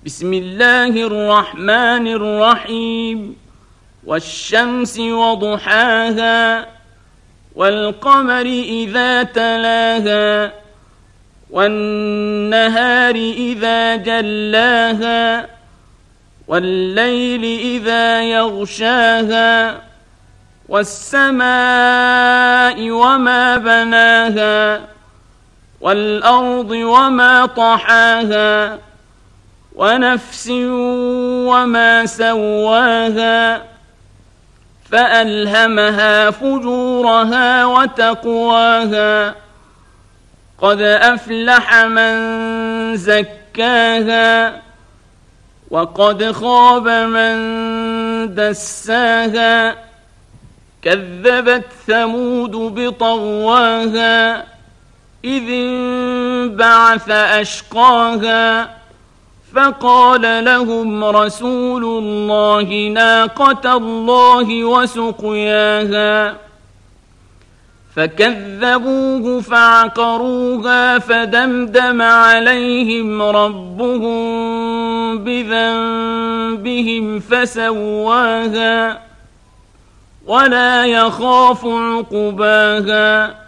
بسم الله الرحمن الرحيم والشمس وضحاها والقمر إذا تلاها والنهار إذا جلاها والليل إذا يغشاها والسماء وما بناها والأرض وما طحاها ونفس وما سواها فألهمها فجورها وتقواها قد أفلح من زكاها وقد خاب من دساها كذبت ثمود بطغواها إذ انبعث أشقاها فقال لهم رسول الله ناقة الله وسقياها فكذبوه فعقروها فدمدم عليهم ربهم بذنبهم فسواها ولا يخاف عقباها